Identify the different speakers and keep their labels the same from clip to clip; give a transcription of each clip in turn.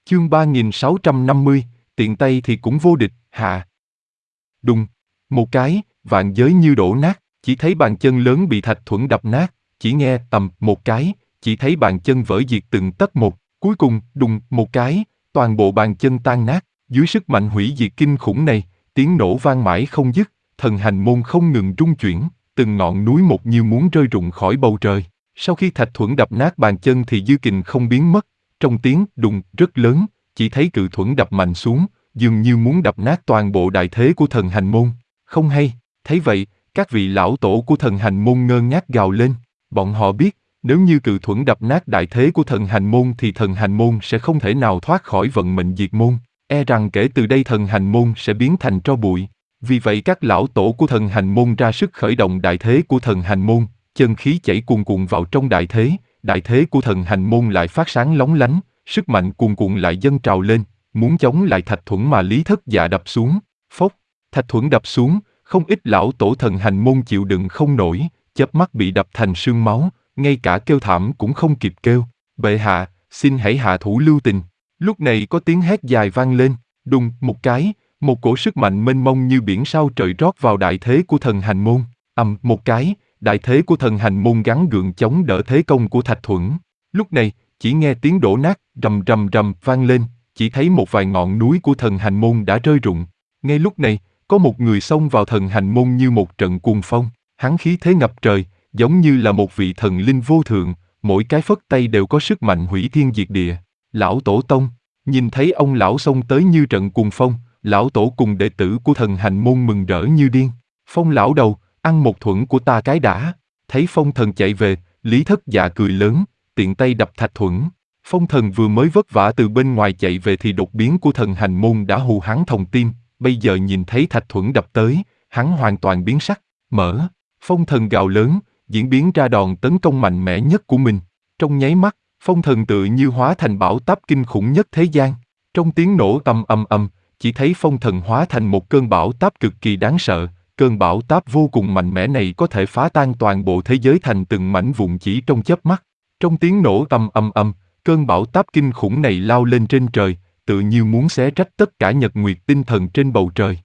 Speaker 1: Chương 3650, tiện tay thì cũng vô địch, hạ. Đùng, một cái, vạn giới như đổ nát, chỉ thấy bàn chân lớn bị Thạch Thuẫn đập nát, chỉ nghe tầm một cái, chỉ thấy bàn chân vỡ diệt từng tấc một, cuối cùng, đùng một cái, toàn bộ bàn chân tan nát, dưới sức mạnh hủy diệt kinh khủng này, tiếng nổ vang mãi không dứt, thần hành môn không ngừng rung chuyển, từng ngọn núi một như muốn rơi rụng khỏi bầu trời. Sau khi Thạch Thuẫn đập nát bàn chân thì dư kình không biến mất, trong tiếng đùng rất lớn, chỉ thấy cự thuẫn đập mạnh xuống, dường như muốn đập nát toàn bộ đại thế của thần hành môn. Không hay, thấy vậy, các vị lão tổ của thần hành môn ngơ ngác gào lên, bọn họ biết, nếu như cự thuẫn đập nát đại thế của thần hành môn thì thần hành môn sẽ không thể nào thoát khỏi vận mệnh diệt môn, e rằng kể từ đây thần hành môn sẽ biến thành tro bụi. Vì vậy các lão tổ của thần hành môn ra sức khởi động đại thế của thần hành môn, chân khí chảy cuồn cuộn vào trong đại thế của thần hành môn lại phát sáng lóng lánh, sức mạnh cuồn cuộn lại dâng trào lên, muốn chống lại Thạch Thuẫn mà Lý Thất Dạ đập xuống. Phốc, Thạch Thuẫn đập xuống, không ít lão tổ thần hành môn chịu đựng không nổi, chớp mắt bị đập thành sương máu, ngay cả kêu thảm cũng không kịp kêu. Bệ hạ, xin hãy hạ thủ lưu tình. Lúc này có tiếng hét dài vang lên, đùng một cái, một cổ sức mạnh mênh mông như biển sao trời rót vào đại thế của thần hành môn. Một cái, đại thế của thần hành môn gắng gượng chống đỡ thế công của Thạch Thuẫn. Lúc này, chỉ nghe tiếng đổ nát rầm rầm rầm vang lên, chỉ thấy một vài ngọn núi của thần hành môn đã rơi rụng. Ngay lúc này, có một người xông vào thần hành môn như một trận cuồng phong, hắn khí thế ngập trời, giống như là một vị thần linh vô thượng, mỗi cái phất tay đều có sức mạnh hủy thiên diệt địa. Lão Tổ Tông, nhìn thấy ông lão xông tới như trận cuồng phong, lão tổ cùng đệ tử của thần hành môn mừng rỡ như điên. Phong lão đầu, ăn một thuẫn của ta cái đã. Thấy Phong thần chạy về, Lý Thất Dạ cười lớn, tiện tay đập Thạch Thuẫn. Phong thần vừa mới vất vả từ bên ngoài chạy về thì đột biến của thần hành môn đã hù hắn thòng tim, bây giờ nhìn thấy Thạch Thuẫn đập tới, hắn hoàn toàn biến sắc, mở. Phong thần gào lớn, diễn biến ra đòn tấn công mạnh mẽ nhất của mình. Trong nháy mắt, Phong thần tựa như hóa thành bão táp kinh khủng nhất thế gian. Trong tiếng nổ ầm, chỉ thấy Phong thần hóa thành một cơn bão táp cực kỳ đáng sợ. Cơn bão táp vô cùng mạnh mẽ này có thể phá tan toàn bộ thế giới thành từng mảnh vụn chỉ trong chớp mắt. Trong tiếng nổ ầm, cơn bão táp kinh khủng này lao lên trên trời, tự như muốn xé rách tất cả nhật nguyệt tinh thần trên bầu trời.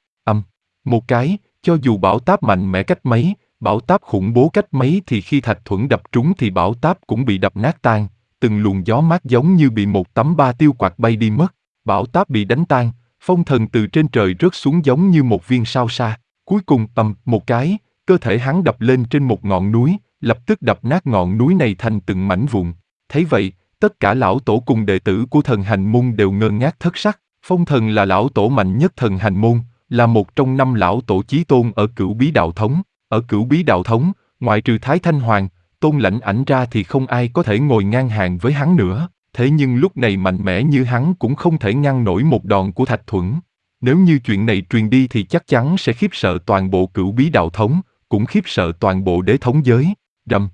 Speaker 1: Một cái, cho dù bão táp mạnh mẽ cách mấy, bão táp khủng bố cách mấy thì khi Thạch Thuẫn đập trúng thì bão táp cũng bị đập nát tan, từng luồng gió mát giống như bị một tấm ba tiêu quạt bay đi mất. Bão táp bị đánh tan, Phong thần từ trên trời rớt xuống giống như một viên sao sa. Cuối cùng một cái, cơ thể hắn đập lên trên một ngọn núi, lập tức đập nát ngọn núi này thành từng mảnh vụn. Thấy vậy, tất cả lão tổ cùng đệ tử của thần hành môn đều ngơ ngác thất sắc. Phong thần là lão tổ mạnh nhất thần hành môn, là một trong 5 lão tổ chí tôn ở Cửu Bí Đạo Thống. Ở Cửu Bí Đạo Thống, ngoại trừ Thái Thanh Hoàng, Tôn Lãnh Ảnh ra thì không ai có thể ngồi ngang hàng với hắn nữa. Thế nhưng lúc này mạnh mẽ như hắn cũng không thể ngăn nổi một đòn của Thạch Thuẫn. Nếu như chuyện này truyền đi thì chắc chắn sẽ khiếp sợ toàn bộ Cửu Bí Đạo Thống, cũng khiếp sợ toàn bộ đế thống giới. Rầm.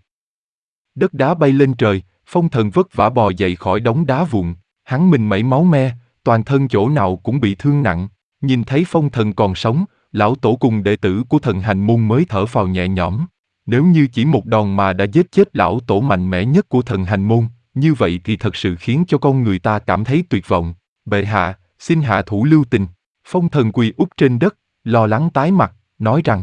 Speaker 1: Đất đá bay lên trời, Phong thần vất vả bò dậy khỏi đống đá vụn, hắn mình mẩy máu me, toàn thân chỗ nào cũng bị thương nặng. Nhìn thấy Phong thần còn sống, lão tổ cùng đệ tử của thần hành môn mới thở phào nhẹ nhõm. Nếu như chỉ một đòn mà đã giết chết lão tổ mạnh mẽ nhất của thần hành môn, như vậy thì thật sự khiến cho con người ta cảm thấy tuyệt vọng. Bệ hạ, xin hạ thủ lưu tình. Phong thần quỳ úp trên đất, lo lắng tái mặt, nói rằng: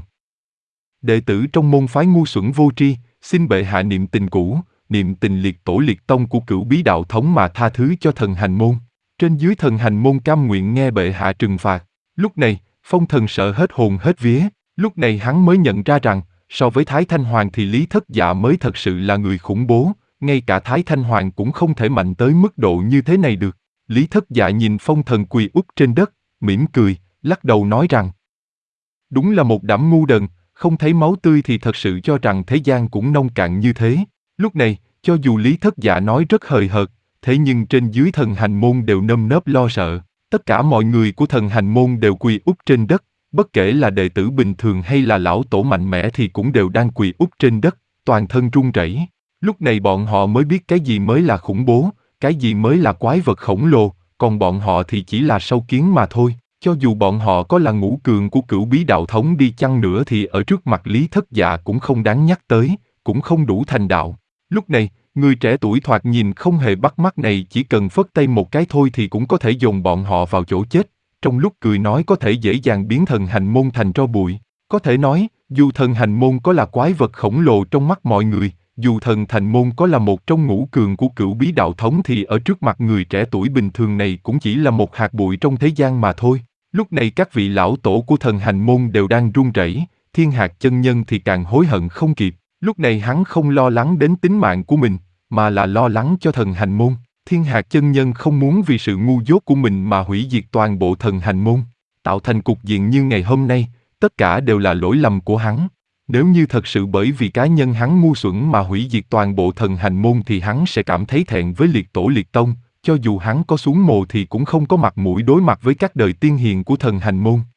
Speaker 1: đệ tử trong môn phái ngu xuẩn vô tri, xin bệ hạ niệm tình cũ, niệm tình liệt tổ liệt tông của Cửu Bí Đạo Thống mà tha thứ cho thần hành môn. Trên dưới thần hành môn cam nguyện nghe bệ hạ trừng phạt. Lúc này, Phong thần sợ hết hồn hết vía. Lúc này hắn mới nhận ra rằng, so với Thái Thanh Hoàng thì Lý Thất Dạ mới thật sự là người khủng bố. Ngay cả Thái Thanh Hoàng cũng không thể mạnh tới mức độ như thế này được. Lý Thất Dạ nhìn Phong thần quỳ úp trên đất, mỉm cười, lắc đầu nói rằng: đúng là một đám ngu đần, không thấy máu tươi thì thật sự cho rằng thế gian cũng nông cạn như thế. Lúc này, cho dù Lý Thất Dạ nói rất hời hợt, thế nhưng trên dưới thần hành môn đều nơm nớp lo sợ. Tất cả mọi người của thần hành môn đều quỳ úp trên đất, bất kể là đệ tử bình thường hay là lão tổ mạnh mẽ thì cũng đều đang quỳ úp trên đất, toàn thân run rẩy. Lúc này bọn họ mới biết cái gì mới là khủng bố, cái gì mới là quái vật khổng lồ, còn bọn họ thì chỉ là sâu kiến mà thôi. Cho dù bọn họ có là ngũ cường của Cửu Bí Đạo Thống đi chăng nữa thì ở trước mặt Lý Thất Dạ cũng không đáng nhắc tới, cũng không đủ thành đạo. Lúc này, Người trẻ tuổi thoạt nhìn không hề bắt mắt này chỉ cần phất tay một cái thôi thì cũng có thể dồn bọn họ vào chỗ chết, trong lúc cười nói có thể dễ dàng biến thần hành môn thành tro bụi. Có thể nói, dù thần hành môn có là quái vật khổng lồ trong mắt mọi người, dù thần thành môn có là một trong ngũ cường của cửu bí đạo thống thì ở trước mặt người trẻ tuổi bình thường này cũng chỉ là một hạt bụi trong thế gian mà thôi. Lúc này các vị lão tổ của thần hành môn đều đang run rẩy, Thiên Hạc chân nhân thì càng hối hận không kịp. Lúc này hắn không lo lắng đến tính mạng của mình, mà là lo lắng cho thần hành môn. Thiên Hạc chân nhân không muốn vì sự ngu dốt của mình mà hủy diệt toàn bộ thần hành môn. Tạo thành cục diện như ngày hôm nay, tất cả đều là lỗi lầm của hắn. Nếu như thật sự bởi vì cá nhân hắn ngu xuẩn mà hủy diệt toàn bộ thần hành môn thì hắn sẽ cảm thấy thẹn với liệt tổ liệt tông, cho dù hắn có xuống mồ thì cũng không có mặt mũi đối mặt với các đời tiên hiền của thần hành môn.